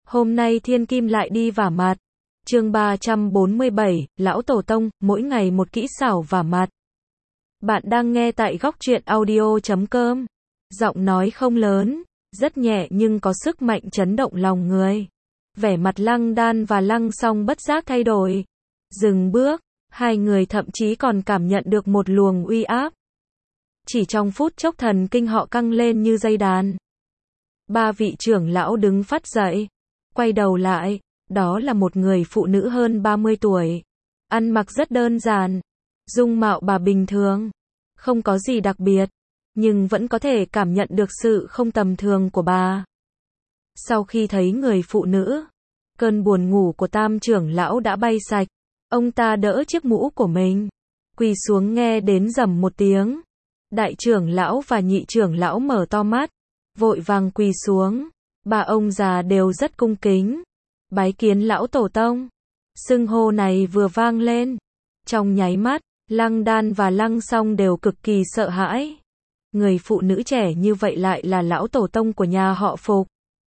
Hôm nay Thiên Kim lại đi vả mặt. Chương 347, Lão Tổ Tông, mỗi ngày một kỹ xảo vả mặt. Bạn đang nghe tại góc truyện audio.com. Giọng nói không lớn, rất nhẹ nhưng có sức mạnh chấn động lòng người. Vẻ mặt Lăng Đan và Lăng Song bất giác thay đổi. Dừng bước, hai người thậm chí còn cảm nhận được một luồng uy áp. Chỉ trong phút chốc thần kinh họ căng lên như dây đàn. Ba vị trưởng lão đứng phắt dậy, quay đầu lại, đó là một người phụ nữ hơn 30 tuổi. Ăn mặc rất đơn giản, dung mạo bà bình thường, không có gì đặc biệt, nhưng vẫn có thể cảm nhận được sự không tầm thường của bà. Sau khi thấy người phụ nữ, cơn buồn ngủ của tam trưởng lão đã bay sạch. Ông ta đỡ chiếc mũ của mình, quỳ xuống nghe đến rầm một tiếng. Đại trưởng lão và nhị trưởng lão mở to mắt, vội vàng quỳ xuống. Ba ông già đều rất cung kính, bái kiến lão tổ tông. Xưng hô này vừa vang lên, trong nháy mắt, Lăng Đan và Lăng Song đều cực kỳ sợ hãi. Người phụ nữ trẻ như vậy lại là lão tổ tông của nhà họ Phục.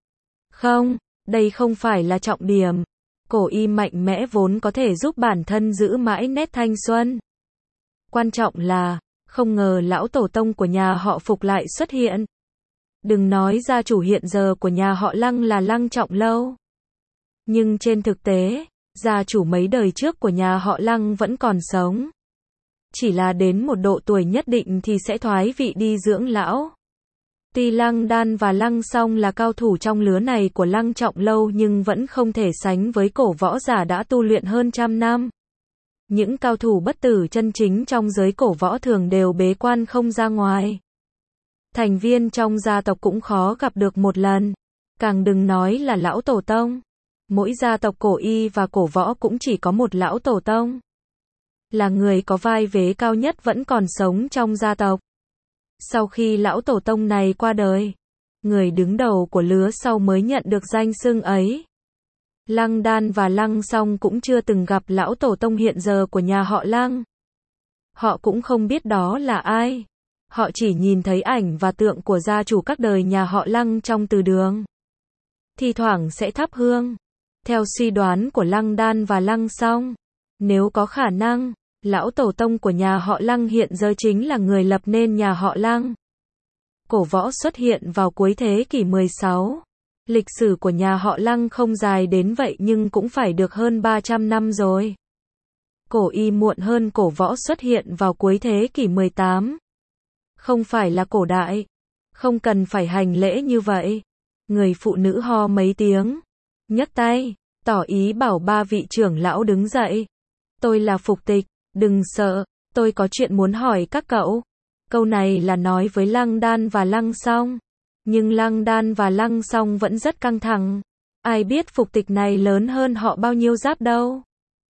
Không, đây không phải là trọng điểm. Cổ y mạnh mẽ vốn có thể giúp bản thân giữ mãi nét thanh xuân. Quan trọng là, không ngờ lão tổ tông của nhà họ Phục lại xuất hiện. Đừng nói gia chủ hiện giờ của nhà họ Lăng là Lăng Trọng Lâu. Nhưng trên thực tế, gia chủ mấy đời trước của nhà họ Lăng vẫn còn sống. Chỉ là đến một độ tuổi nhất định thì sẽ thoái vị đi dưỡng lão. Tuy Lăng Đan và Lăng Song là cao thủ trong lứa này của Lăng Trọng Lâu nhưng vẫn không thể sánh với cổ võ giả đã tu luyện hơn trăm năm. Những cao thủ bất tử chân chính trong giới cổ võ thường đều bế quan không ra ngoài. Thành viên trong gia tộc cũng khó gặp được một lần. Càng đừng nói là lão tổ tông. Mỗi gia tộc cổ y và cổ võ cũng chỉ có một lão tổ tông. Là người có vai vế cao nhất vẫn còn sống trong gia tộc. Sau khi lão tổ tông này qua đời, người đứng đầu của lứa sau mới nhận được danh xưng ấy. Lăng Đan và Lăng Song cũng chưa từng gặp lão tổ tông hiện giờ của nhà họ Lăng. Họ cũng không biết đó là ai. Họ chỉ nhìn thấy ảnh và tượng của gia chủ các đời nhà họ Lăng trong từ đường. Thi thoảng sẽ thắp hương. Theo suy đoán của Lăng Đan và Lăng Song, nếu có khả năng, lão tổ tông của nhà họ Lăng hiện giờ chính là người lập nên nhà họ Lăng. Cổ võ xuất hiện vào cuối thế kỷ 16. Lịch sử của nhà họ Lăng không dài đến vậy nhưng cũng phải được hơn 300 năm rồi. Cổ y muộn hơn cổ võ xuất hiện vào cuối thế kỷ 18. Không phải là cổ đại. Không cần phải hành lễ như vậy. Người phụ nữ ho mấy tiếng, nhấc tay, tỏ ý bảo ba vị trưởng lão đứng dậy. Tôi là Phục Tịch, đừng sợ, tôi có chuyện muốn hỏi các cậu. Câu này là nói với Lăng Đan và Lăng Song. Nhưng Lăng Đan và Lăng Song vẫn rất căng thẳng. Ai biết Phục Tịch này lớn hơn họ bao nhiêu giáp đâu.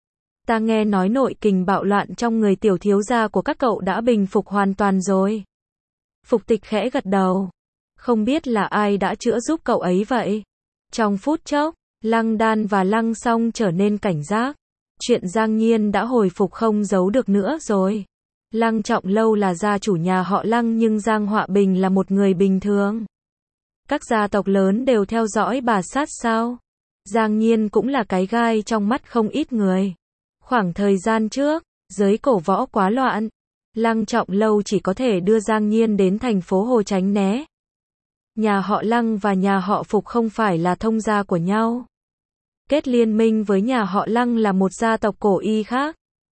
Ta nghe nói nội kình bạo loạn trong người tiểu thiếu gia của các cậu đã bình phục hoàn toàn rồi. Phục Tịch khẽ gật đầu. Không biết là ai đã chữa giúp cậu ấy vậy. Trong phút chốc, Lăng Đan và Lăng Song trở nên cảnh giác. Chuyện Giang Nhiên đã hồi phục không giấu được nữa rồi. Lăng Trọng Lâu là gia chủ nhà họ Lăng nhưng Giang Họa Bình là một người bình thường. Các gia tộc lớn đều theo dõi bà sát sao. Giang Nhiên cũng là cái gai trong mắt không ít người. Khoảng thời gian trước, giới cổ võ quá loạn. Lăng Trọng Lâu chỉ có thể đưa Giang Nhiên đến thành phố Hồ tránh né. Nhà họ Lăng và nhà họ Phục không phải là thông gia của nhau. Kết liên minh với nhà họ Lăng là một gia tộc cổ y khác.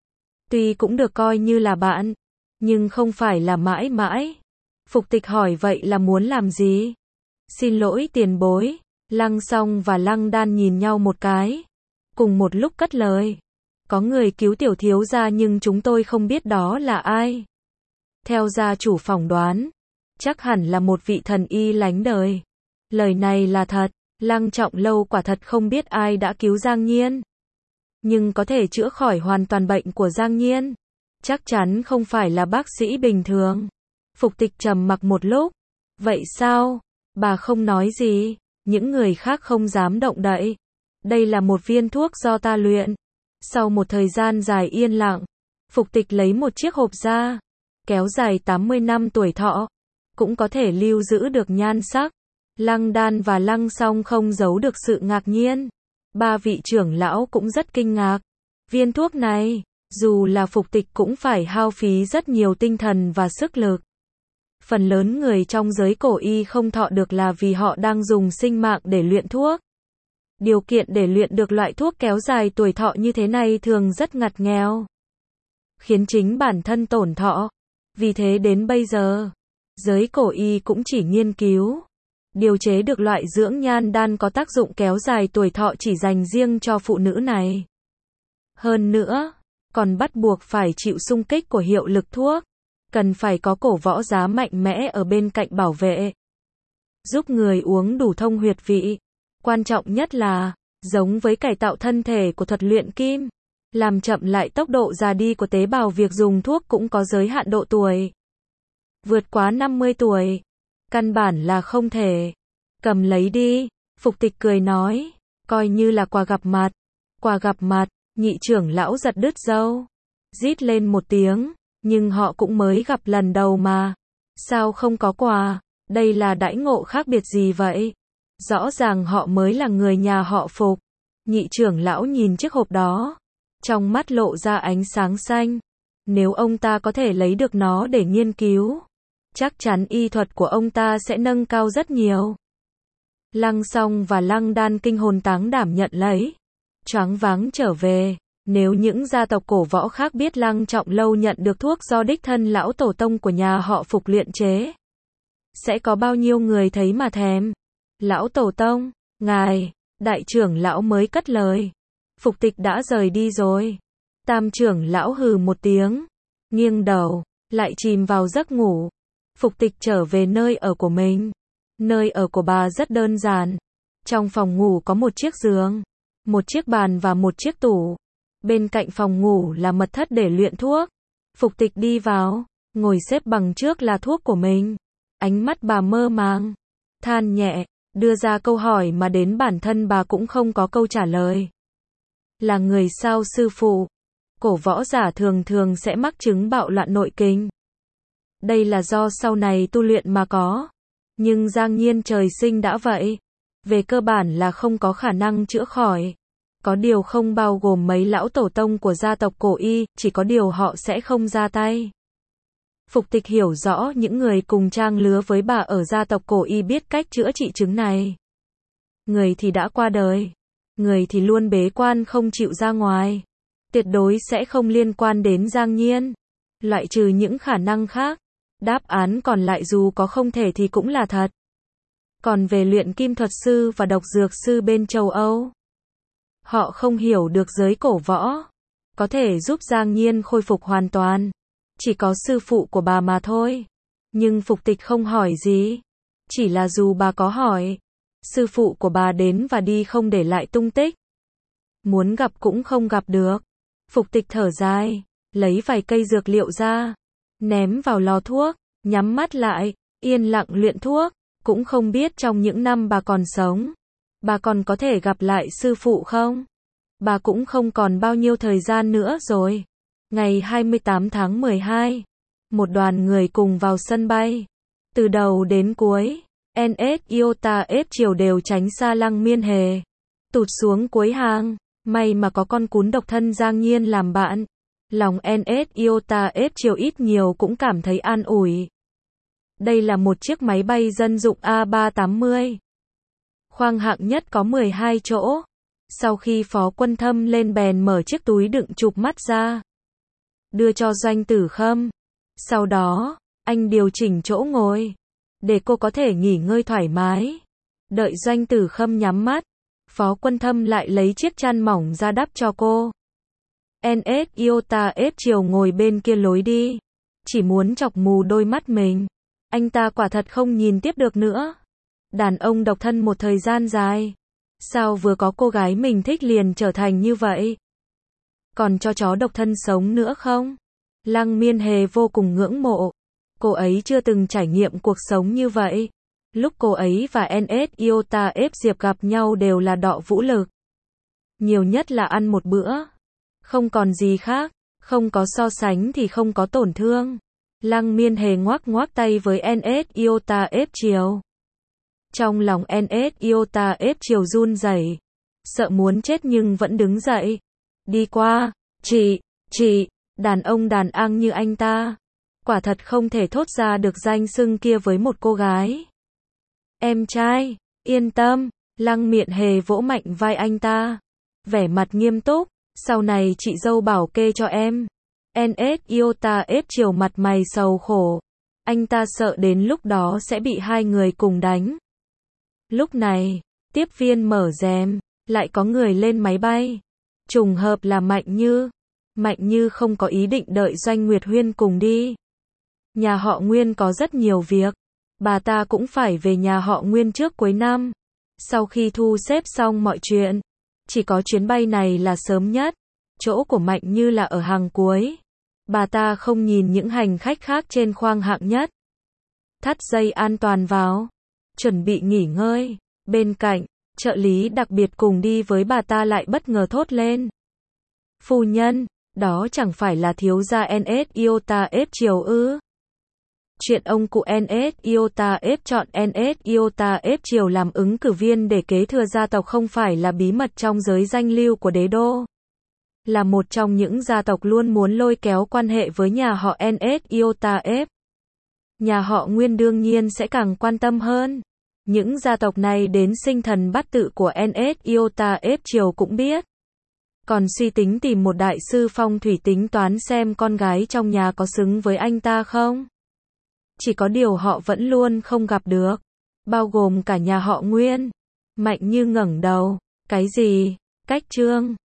Tuy cũng được coi như là bạn, nhưng không phải là mãi mãi. Phục Tịch hỏi vậy là muốn làm gì? Xin lỗi tiền bối. Lăng Song và Lăng Đan nhìn nhau một cái. Cùng một lúc cất lời. Có người cứu tiểu thiếu gia nhưng chúng tôi không biết đó là ai. Theo gia chủ phỏng đoán, chắc hẳn là một vị thần y lánh đời. Lời này là thật. Lăng Trọng Lâu quả thật không biết ai đã cứu Giang Nhiên. Nhưng có thể chữa khỏi hoàn toàn bệnh của Giang Nhiên. Chắc chắn không phải là bác sĩ bình thường. Phục Tịch trầm mặc một lúc. Vậy sao? Bà không nói gì. Những người khác không dám động đậy. Đây là một viên thuốc do ta luyện. Sau một thời gian dài yên lặng, Phục Tịch lấy một chiếc hộp ra. Kéo dài 80 năm tuổi thọ. Cũng có thể lưu giữ được nhan sắc. Lăng Đan và Lăng Song không giấu được sự ngạc nhiên. Ba vị trưởng lão cũng rất kinh ngạc. Viên thuốc này, dù là Phục Tịch cũng phải hao phí rất nhiều tinh thần và sức lực. Phần lớn người trong giới cổ y không thọ được là vì họ đang dùng sinh mạng để luyện thuốc. Điều kiện để luyện được loại thuốc kéo dài tuổi thọ như thế này thường rất ngặt nghèo, khiến chính bản thân tổn thọ. Vì thế đến bây giờ, giới cổ y cũng chỉ nghiên cứu, điều chế được loại dưỡng nhan đan có tác dụng kéo dài tuổi thọ chỉ dành riêng cho phụ nữ này. Hơn nữa, còn bắt buộc phải chịu xung kích của hiệu lực thuốc, cần phải có cổ võ giá mạnh mẽ ở bên cạnh bảo vệ, giúp người uống đủ thông huyệt vị. Quan trọng nhất là, giống với cải tạo thân thể của thuật luyện kim, làm chậm lại tốc độ già đi của tế bào, việc dùng thuốc cũng có giới hạn độ tuổi. Vượt quá 50 tuổi, căn bản là không thể. Cầm lấy đi, Phục Tịch cười nói, coi như là quà gặp mặt. Quà gặp mặt, nhị trưởng lão giật đứt râu, rít lên một tiếng, nhưng họ cũng mới gặp lần đầu mà. Sao không có quà, đây là đãi ngộ khác biệt gì vậy? Rõ ràng họ mới là người nhà họ Phục. Nhị trưởng lão nhìn chiếc hộp đó, trong mắt lộ ra ánh sáng xanh. Nếu ông ta có thể lấy được nó để nghiên cứu, chắc chắn y thuật của ông ta sẽ nâng cao rất nhiều. Lăng Song và Lăng Đan kinh hồn táng đảm nhận lấy, choáng váng trở về. Nếu những gia tộc cổ võ khác biết Lăng Trọng Lâu nhận được thuốc do đích thân lão tổ tông của nhà họ Phục luyện chế, sẽ có bao nhiêu người thấy mà thèm. Lão tổ tông, ngài, đại trưởng lão mới cất lời. Phục Tịch đã rời đi rồi. Tam trưởng lão hừ một tiếng, nghiêng đầu, lại chìm vào giấc ngủ. Phục Tịch trở về nơi ở của mình. Nơi ở của bà rất đơn giản. Trong phòng ngủ có một chiếc giường, một chiếc bàn và một chiếc tủ. Bên cạnh phòng ngủ là mật thất để luyện thuốc. Phục Tịch đi vào, ngồi xếp bằng trước là thuốc của mình. Ánh mắt bà mơ màng, than nhẹ, đưa ra câu hỏi mà đến bản thân bà cũng không có câu trả lời. Là người sao sư phụ? Cổ võ giả thường thường sẽ mắc chứng bạo loạn nội kinh. Đây là do sau này tu luyện mà có. Nhưng Giang Nhiên trời sinh đã vậy. Về cơ bản là không có khả năng chữa khỏi. Có điều không bao gồm mấy lão tổ tông của gia tộc cổ y, chỉ có điều họ sẽ không ra tay. Phục Tịch hiểu rõ những người cùng trang lứa với bà ở gia tộc cổ y biết cách chữa trị chứng này. Người thì đã qua đời, người thì luôn bế quan không chịu ra ngoài. Tuyệt đối sẽ không liên quan đến Giang Nhiên. Loại trừ những khả năng khác, đáp án còn lại dù có không thể thì cũng là thật. Còn về luyện kim thuật sư và độc dược sư bên châu Âu, họ không hiểu được giới cổ võ, có thể giúp Giang Nhiên khôi phục hoàn toàn. Chỉ có sư phụ của bà mà thôi. Nhưng Phục Tịch không hỏi gì. Chỉ là dù bà có hỏi, sư phụ của bà đến và đi không để lại tung tích. Muốn gặp cũng không gặp được. Phục Tịch thở dài, lấy vài cây dược liệu ra, ném vào lò thuốc, nhắm mắt lại, yên lặng luyện thuốc. Cũng không biết trong những năm bà còn sống, bà còn có thể gặp lại sư phụ không? Bà cũng không còn bao nhiêu thời gian nữa rồi. Ngày 28 tháng 12, một đoàn người cùng vào sân bay. Từ đầu đến cuối, NS Iota ép chiều đều tránh xa Lăng Miên Hề. Tụt xuống cuối hàng, may mà có con cún độc thân Giang Nhiên làm bạn. Lòng NS Iota ép chiều ít nhiều cũng cảm thấy an ủi. Đây là một chiếc máy bay dân dụng A380. Khoang hạng nhất có 12 chỗ. Sau khi Phó Quân Thâm lên bèn mở chiếc túi đựng chụp mắt ra, đưa cho Doanh Tử Khâm. Sau đó, anh điều chỉnh chỗ ngồi, để cô có thể nghỉ ngơi thoải mái. Đợi Doanh Tử Khâm nhắm mắt, Phó Quân Thâm lại lấy chiếc chăn mỏng ra đắp cho cô. NS Iota ép chiều ngồi bên kia lối đi, chỉ muốn chọc mù đôi mắt mình. Anh ta quả thật không nhìn tiếp được nữa. Đàn ông độc thân một thời gian dài, sao vừa có cô gái mình thích liền trở thành như vậy? Còn cho chó độc thân sống nữa không? Lăng Miên Hề vô cùng ngưỡng mộ. Cô ấy chưa từng trải nghiệm cuộc sống như vậy. Lúc cô ấy và NS Iota ép Diệp gặp nhau đều là đọ vũ lực. Nhiều nhất là ăn một bữa. Không còn gì khác. Không có so sánh thì không có tổn thương. Lăng Miên Hề ngoác ngoác tay với NS Iota ép chiều. Trong lòng NS Iota ép chiều run rẩy, sợ muốn chết nhưng vẫn đứng dậy. Đi qua, chị, đàn ông đàn ang như anh ta. Quả thật không thể thốt ra được danh xưng kia với một cô gái. Em trai, yên tâm, Lăng Miện Hề vỗ mạnh vai anh ta. Vẻ mặt nghiêm túc, sau này chị dâu bảo kê cho em. NS Iota ép chiều mặt mày sầu khổ. Anh ta sợ đến lúc đó sẽ bị hai người cùng đánh. Lúc này, tiếp viên mở rèm, lại có người lên máy bay. Trùng hợp là Mạnh Như. Mạnh Như không có ý định đợi Doanh Nguyệt Huyên cùng đi. Nhà họ Nguyên có rất nhiều việc. Bà ta cũng phải về nhà họ Nguyên trước cuối năm. Sau khi thu xếp xong mọi chuyện, chỉ có chuyến bay này là sớm nhất. Chỗ của Mạnh Như là ở hàng cuối. Bà ta không nhìn những hành khách khác trên khoang hạng nhất. Thắt dây an toàn vào. Chuẩn bị nghỉ ngơi. Bên cạnh, trợ lý đặc biệt cùng đi với bà ta lại bất ngờ thốt lên. Phu nhân, đó chẳng phải là thiếu gia NS Iota ép chiều ư? Chuyện ông cụ NS Iota ép chọn NS Iota ép chiều làm ứng cử viên để kế thừa gia tộc không phải là bí mật trong giới danh lưu của đế đô. Là một trong những gia tộc luôn muốn lôi kéo quan hệ với nhà họ NS Iota ép. Nhà họ Nguyên đương nhiên sẽ càng quan tâm hơn. Những gia tộc này đến sinh thần bát tự của NS Iota ép chiều cũng biết. Còn suy tính tìm một đại sư phong thủy tính toán xem con gái trong nhà có xứng với anh ta không. Chỉ có điều họ vẫn luôn không gặp được. Bao gồm cả nhà họ Nguyên. Mạnh Như ngẩng đầu. Cái gì? Cách trương.